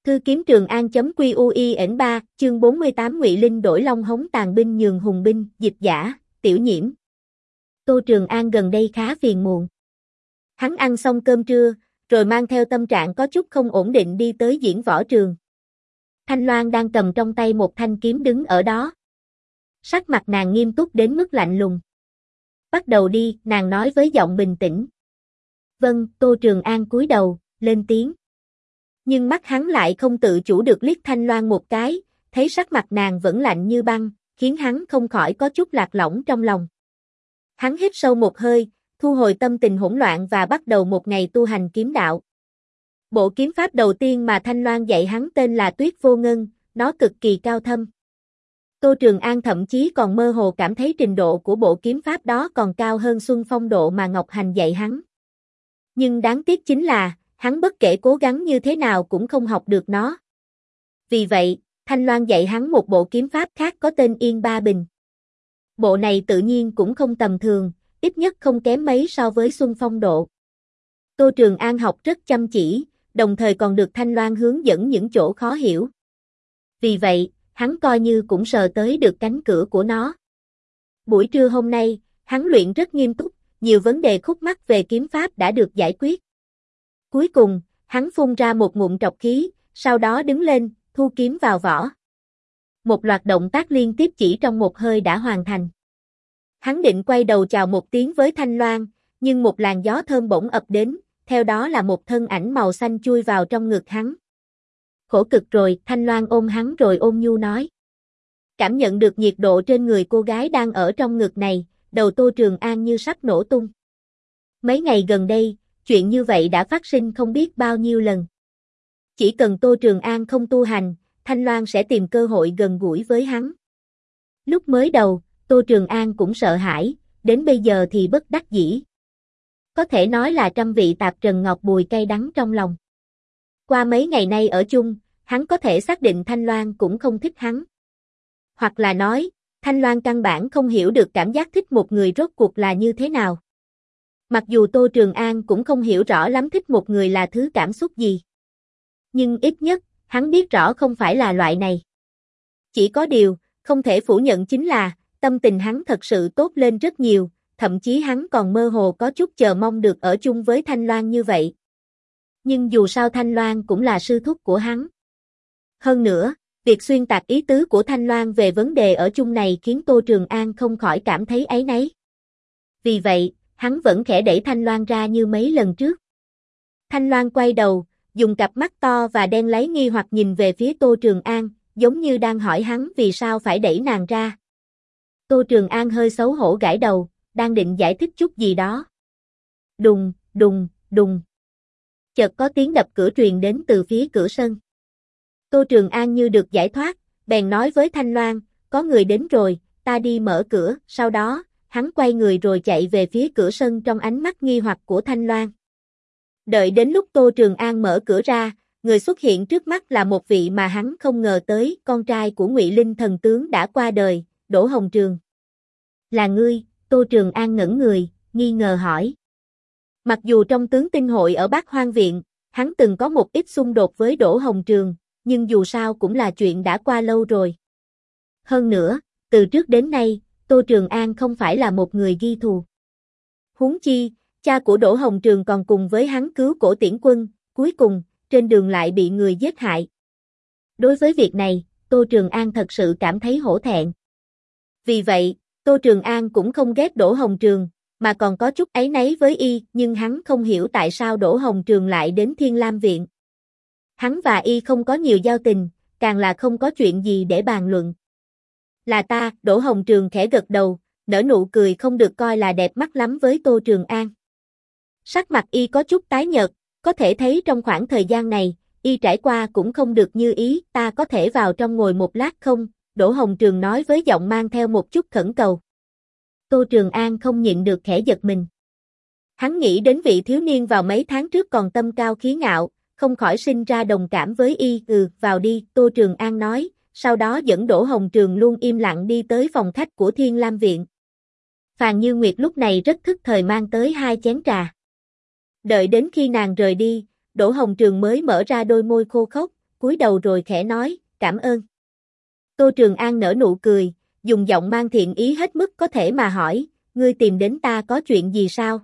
Thư kiếm Trường An.QUIN 3, chương 48 Ngụy Linh đổi Long Hống tàn binh nhường hùng binh, dịch giả, Tiểu Nhiễm. Tô Trường An gần đây khá phiền muộn. Hắn ăn xong cơm trưa, rồi mang theo tâm trạng có chút không ổn định đi tới diễn võ trường. Thanh Loan đang cầm trong tay một thanh kiếm đứng ở đó. Sắc mặt nàng nghiêm túc đến mức lạnh lùng. Bắt đầu đi, nàng nói với giọng bình tĩnh. Vâng, Tô Trường An cúi đầu, lên tiếng. Nhưng mắt hắn lại không tự chủ được liếc Thanh Loan một cái, thấy sắc mặt nàng vẫn lạnh như băng, khiến hắn không khỏi có chút lạc lõng trong lòng. Hắn hít sâu một hơi, thu hồi tâm tình hỗn loạn và bắt đầu một ngày tu hành kiếm đạo. Bộ kiếm pháp đầu tiên mà Thanh Loan dạy hắn tên là Tuyết Vô Ngân, nó cực kỳ cao thâm. Tô Trường An thậm chí còn mơ hồ cảm thấy trình độ của bộ kiếm pháp đó còn cao hơn Xuân Phong độ mà Ngọc Hành dạy hắn. Nhưng đáng tiếc chính là, hắn bất kể cố gắng như thế nào cũng không học được nó. Vì vậy, Thanh Loan dạy hắn một bộ kiếm pháp khác có tên Yên Ba Bình. Bộ này tự nhiên cũng không tầm thường, ít nhất không kém mấy so với Xuân Phong độ. Tô Trường An học rất chăm chỉ, đồng thời còn được Thanh Loan hướng dẫn những chỗ khó hiểu. Vì vậy, hắn coi như cũng sờ tới được cánh cửa của nó. Buổi trưa hôm nay, hắn luyện rất nghiêm túc, nhiều vấn đề khúc mắc về kiếm pháp đã được giải quyết. Cuối cùng, hắn phun ra một ngụm trọc khí, sau đó đứng lên, thu kiếm vào vỏ. Một loạt động tác liên tiếp chỉ trong một hơi đã hoàn thành. Hắn định quay đầu chào một tiếng với Thanh Loan, nhưng một làn gió thơm bỗng ập đến, theo đó là một thân ảnh màu xanh chui vào trong ngực hắn. Khổ cực rồi, Thanh Loan ôm hắn rồi ôn nhu nói. Cảm nhận được nhiệt độ trên người cô gái đang ở trong ngực này, đầu Tô Trường An như sắp nổ tung. Mấy ngày gần đây, chuyện như vậy đã phát sinh không biết bao nhiêu lần. Chỉ cần Tô Trường An không tu hành, Thanh Loan sẽ tìm cơ hội gần gũi với hắn. Lúc mới đầu, Tô Trường An cũng sợ hãi, đến bây giờ thì bất đắc dĩ. Có thể nói là trăm vị tạp trần ngọt bùi cay đắng trong lòng. Qua mấy ngày nay ở chung, hắn có thể xác định Thanh Loan cũng không thích hắn. Hoặc là nói, Thanh Loan căn bản không hiểu được cảm giác thích một người rốt cuộc là như thế nào. Mặc dù Tô Trường An cũng không hiểu rõ lắm thích một người là thứ cảm xúc gì. Nhưng ít nhất, hắn biết rõ không phải là loại này. Chỉ có điều, không thể phủ nhận chính là, tâm tình hắn thật sự tốt lên rất nhiều, thậm chí hắn còn mơ hồ có chút chờ mong được ở chung với Thanh Loan như vậy. Nhưng dù sao Thanh Loan cũng là sư thúc của hắn. Hơn nữa, việc xuyên tạc ý tứ của Thanh Loan về vấn đề ở chung này khiến Tô Trường An không khỏi cảm thấy áy náy. Vì vậy, hắn vẫn khẽ đẩy Thanh Loan ra như mấy lần trước. Thanh Loan quay đầu, dùng cặp mắt to và đen láy nghi hoặc nhìn về phía Tô Trường An, giống như đang hỏi hắn vì sao phải đẩy nàng ra. Tô Trường An hơi xấu hổ gãi đầu, đang định giải thích chút gì đó. Đùng, đùng, đùng. Chợt có tiếng đập cửa truyền đến từ phía cửa sân. Tô Trường An như được giải thoát, bèn nói với Thanh Loan, có người đến rồi, ta đi mở cửa, sau đó, hắn quay người rồi chạy về phía cửa sân trong ánh mắt nghi hoặc của Thanh Loan. Đợi đến lúc Tô Trường An mở cửa ra, người xuất hiện trước mắt là một vị mà hắn không ngờ tới, con trai của Ngụy Linh thần tướng đã qua đời, Đỗ Hồng Trường. Là ngươi? Tô Trường An ngẩn người, nghi ngờ hỏi. Mặc dù trong tướng tinh hội ở Bát Hoang Viện, hắn từng có một ít xung đột với Đỗ Hồng Trường, nhưng dù sao cũng là chuyện đã qua lâu rồi. Hơn nữa, từ trước đến nay, Tô Trường An không phải là một người ghi thù. Huống chi, cha của Đỗ Hồng Trường còn cùng với hắn cứu Cổ Tiễn Quân, cuối cùng, trên đường lại bị người giết hại. Đối với việc này, Tô Trường An thật sự cảm thấy hổ thẹn. Vì vậy, Tô Trường An cũng không ghét Đỗ Hồng Trường, mà còn có chút áy náy với y, nhưng hắn không hiểu tại sao Đỗ Hồng Trường lại đến Thiên Lam Viện. Hắn và y không có nhiều giao tình, càng là không có chuyện gì để bàn luận. Là ta, Đỗ Hồng Trường khẽ gật đầu, nở nụ cười không được coi là đẹp mắt lắm với Tô Trường An. Sắc mặt y có chút tái nhợt, có thể thấy trong khoảng thời gian này, y trải qua cũng không được như ý, ta có thể vào trong ngồi một lát không? Đỗ Hồng Trường nói với giọng mang theo một chút khẩn cầu. Tô Trường An không nhịn được khẽ giật mình. Hắn nghĩ đến vị thiếu niên vào mấy tháng trước còn tâm cao khí ngạo, không khỏi sinh ra đồng cảm với y, vào đi, Tô Trường An nói, sau đó dẫn Đỗ Hồng Trường luôn im lặng đi tới phòng khách của Thiên Lam Viện. Phàn Như Nguyệt lúc này rất thức thời mang tới 2 chén trà. Đợi đến khi nàng rời đi, Đỗ Hồng Trường mới mở ra đôi môi khô khốc, cúi đầu rồi khẽ nói, cảm ơn. Tô Trường An nở nụ cười, dùng giọng mang thiện ý hết mức có thể mà hỏi, ngươi tìm đến ta có chuyện gì sao?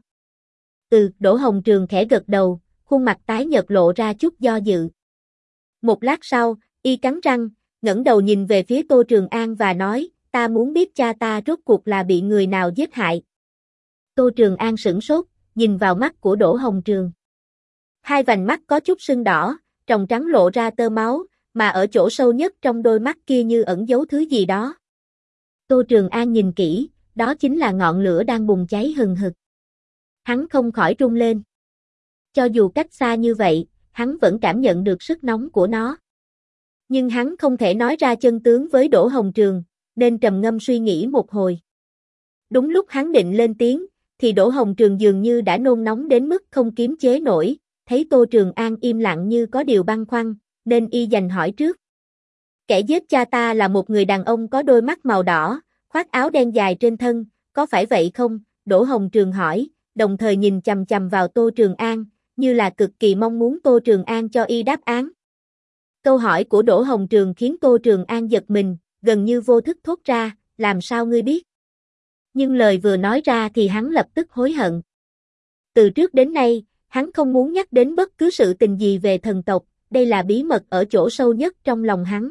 Đỗ Hồng Trường khẽ gật đầu, khuôn mặt tái nhợt lộ ra chút do dự. Một lát sau, y cắn răng, ngẩng đầu nhìn về phía Tô Trường An và nói, ta muốn biết cha ta rốt cuộc là bị người nào giết hại. Tô Trường An sửng sốt, nhìn vào mắt của Đỗ Hồng Trường. Hai vành mắt có chút sưng đỏ, tròng trắng lộ ra tơ máu, mà ở chỗ sâu nhất trong đôi mắt kia như ẩn giấu thứ gì đó. Tô Trường An nhìn kỹ, đó chính là ngọn lửa đang bùng cháy hừng hực. Hắn không khỏi run lên. Cho dù cách xa như vậy, hắn vẫn cảm nhận được sức nóng của nó. Nhưng hắn không thể nói ra chân tướng với Đỗ Hồng Trường, nên trầm ngâm suy nghĩ một hồi. Đúng lúc hắn định lên tiếng, thì Đỗ Hồng Trường dường như đã nôn nóng đến mức không kiềm chế nổi, thấy Tô Trường An im lặng như có điều băn khoăn, nên y dành hỏi trước. Kẻ giết cha ta là một người đàn ông có đôi mắt màu đỏ, khoác áo đen dài trên thân, có phải vậy không? Đỗ Hồng Trường hỏi, đồng thời nhìn chằm chằm vào Tô Trường An, như là cực kỳ mong muốn Tô Trường An cho y đáp án. Câu hỏi của Đỗ Hồng Trường khiến Tô Trường An giật mình, gần như vô thức thốt ra, làm sao ngươi biết? Nhưng lời vừa nói ra thì hắn lập tức hối hận. Từ trước đến nay, hắn không muốn nhắc đến bất cứ sự tình gì về thần tộc, đây là bí mật ở chỗ sâu nhất trong lòng hắn.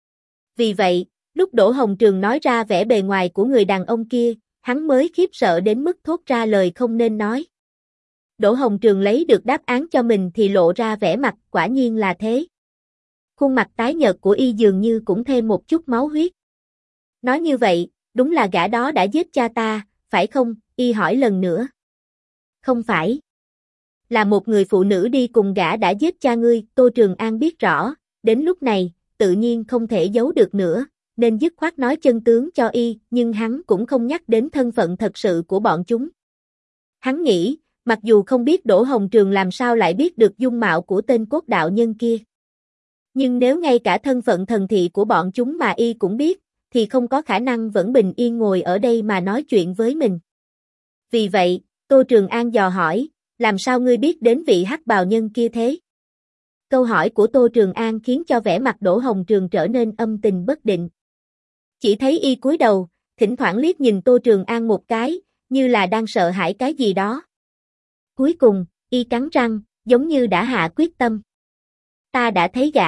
Vì vậy, lúc Đỗ Hồng Trường nói ra vẻ bề ngoài của người đàn ông kia, hắn mới khiếp sợ đến mức thốt ra lời không nên nói. Đỗ Hồng Trường lấy được đáp án cho mình thì lộ ra vẻ mặt, quả nhiên là thế. Khuôn mặt tái nhợt của y dường như cũng thêm một chút máu huyết. Nói như vậy, đúng là gã đó đã giết cha ta, phải không? Y hỏi lần nữa. Không phải. Là một người phụ nữ đi cùng gã đã giết cha ngươi. Tô Trường An biết rõ, đến lúc này, tự nhiên không thể giấu được nữa, nên dứt khoát nói chân tướng cho y, nhưng hắn cũng không nhắc đến thân phận thật sự của bọn chúng. Hắn nghĩ, mặc dù không biết Đỗ Hồng Trường làm sao lại biết được dung mạo của tên cốt đạo nhân kia. Nhưng nếu ngay cả thân phận thần thị của bọn chúng mà y cũng biết, thì không có khả năng vẫn bình yên ngồi ở đây mà nói chuyện với mình. Vì vậy, Tô Trường An dò hỏi, làm sao ngươi biết đến vị hắc bào nhân kia thế? Câu hỏi của Tô Trường An khiến cho vẻ mặt Đỗ Hồng Trường trở nên âm tình bất định. Chỉ thấy y cúi đầu, thỉnh thoảng liếc nhìn Tô Trường An một cái, như là đang sợ hãi cái gì đó. Cuối cùng, y cắn răng, giống như đã hạ quyết tâm. Ta đã thấy gã.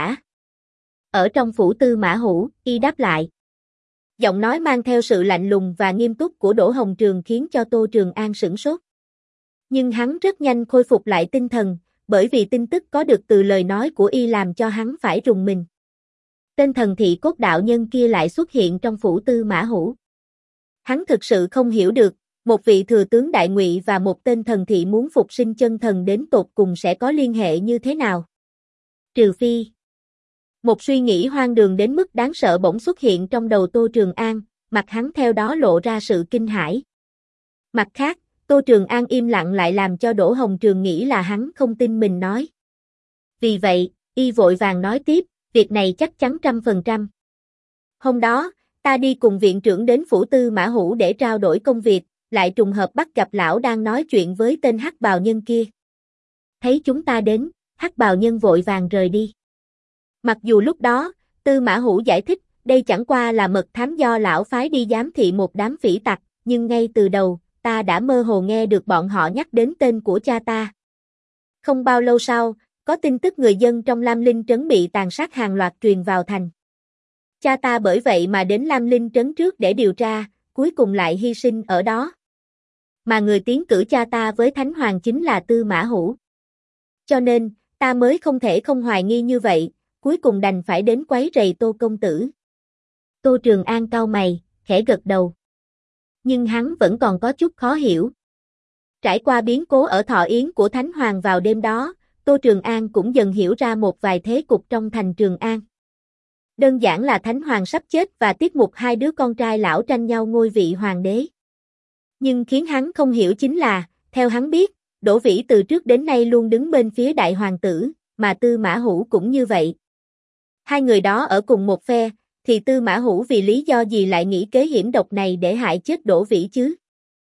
Ở trong phủ Tư Mã Hữu, y đáp lại. Giọng nói mang theo sự lạnh lùng và nghiêm túc của Đỗ Hồng Trường khiến cho Tô Trường An sửng sốt. Nhưng hắn rất nhanh khôi phục lại tinh thần, bởi vì tin tức có được từ lời nói của y làm cho hắn phải rùng mình. Tên thần thị cốt đạo nhân kia lại xuất hiện trong phủ Tư Mã Hữu. Hắn thực sự không hiểu được, một vị thừa tướng đại ngụy và một tên thần thị muốn phục sinh chân thần đến tột cùng sẽ có liên hệ như thế nào. Trừ phi. Một suy nghĩ hoang đường đến mức đáng sợ bỗng xuất hiện trong đầu Tô Trường An, mặt hắn theo đó lộ ra sự kinh hãi. Mặt khác, Tô Trường An im lặng lại làm cho Đỗ Hồng Trường nghĩ là hắn không tin mình nói. Vì vậy, y vội vàng nói tiếp, việc này chắc chắn 100%. Hôm đó, ta đi cùng viện trưởng đến phủ Tư Mã Hữu để trao đổi công việc, lại trùng hợp bắt gặp lão đang nói chuyện với tên hắc bào nhân kia. Thấy chúng ta đến, hắc bào nhân vội vàng rời đi. Mặc dù lúc đó, Tư Mã Hữu giải thích, đây chẳng qua là mật thám do lão phái đi giám thị một đám phỉ tặc, nhưng ngay từ đầu, ta đã mơ hồ nghe được bọn họ nhắc đến tên của cha ta. Không bao lâu sau, có tin tức người dân trong Lam Linh Trấn bị tàn sát hàng loạt truyền vào thành. Cha ta bởi vậy mà đến Lam Linh Trấn trước để điều tra, cuối cùng lại hy sinh ở đó. Mà người tiến cử cha ta với Thánh Hoàng chính là Tư Mã Hữu. Cho nên, ta mới không thể không hoài nghi như vậy, cuối cùng đành phải đến quấy rầy Tô công tử. Tô Trường An cau mày, khẽ gật đầu. Nhưng hắn vẫn còn có chút khó hiểu. Trải qua biến cố ở thọ yến của Thánh Hoàng vào đêm đó, Tô Trường An cũng dần hiểu ra một vài thế cục trong thành Trường An. Đơn giản là Thánh Hoàng sắp chết và tiết mục hai đứa con trai lão tranh nhau ngôi vị hoàng đế. Nhưng khiến hắn không hiểu chính là, theo hắn biết, Đỗ Vĩ từ trước đến nay luôn đứng bên phía đại hoàng tử, mà Tư Mã Hữu cũng như vậy. Hai người đó ở cùng một phe, thì Tư Mã Hữu vì lý do gì lại nghĩ kế hiểm độc này để hại chết Đỗ Vĩ chứ?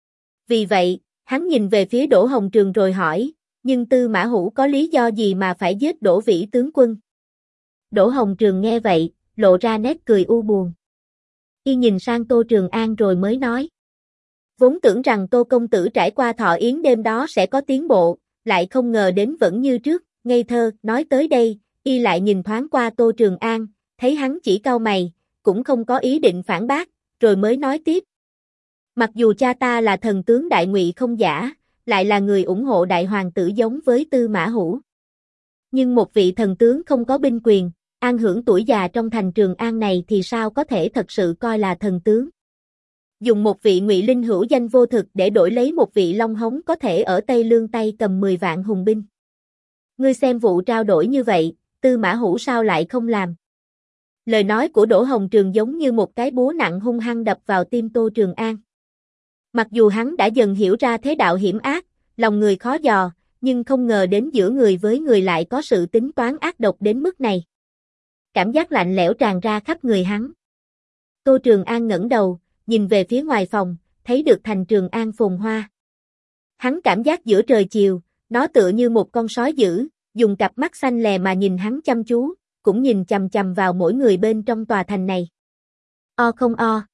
Vì vậy, hắn nhìn về phía Đỗ Hồng Trường rồi hỏi, nhưng Tư Mã Hữu có lý do gì mà phải giết Đỗ Vĩ tướng quân? Đỗ Hồng Trường nghe vậy, lộ ra nét cười u buồn. Y nhìn sang Tô Trường An rồi mới nói. Vốn tưởng rằng Tô công tử trải qua thọ yến đêm đó sẽ có tiến bộ, lại không ngờ đến vẫn như trước, ngây thơ, nói tới đây, Y lại nhìn thoáng qua Tô Trường An, thấy hắn chỉ cau mày, cũng không có ý định phản bác, rồi mới nói tiếp. Mặc dù cha ta là thần tướng Đại Ngụy không giả, lại là người ủng hộ đại hoàng tử giống với Tư Mã Hữu. Nhưng một vị thần tướng không có binh quyền, an hưởng tuổi già trong thành Trường An này thì sao có thể thật sự coi là thần tướng. Dùng một vị Ngụy Linh hữu danh vô thực để đổi lấy một vị Long Hống có thể ở Tây Lương tay cầm 10 vạn hùng binh. Ngươi xem vụ trao đổi như vậy, Tư Mã Hữu sao lại không làm? Lời nói của Đỗ Hồng Trường giống như một cái búa nặng hung hăng đập vào tim Tô Trường An. Mặc dù hắn đã dần hiểu ra thế đạo hiểm ác, lòng người khó dò, nhưng không ngờ đến giữa người với người lại có sự tính toán ác độc đến mức này. Cảm giác lạnh lẽo tràn ra khắp người hắn. Tô Trường An ngẩng đầu, nhìn về phía ngoài phòng, thấy được thành Trường An phồn hoa. Hắn cảm giác giữa trời chiều, nó tựa như một con sói dữ, dùng cặp mắt xanh lè mà nhìn hắn chăm chú, cũng nhìn chằm chằm vào mỗi người bên trong tòa thành này. O không o.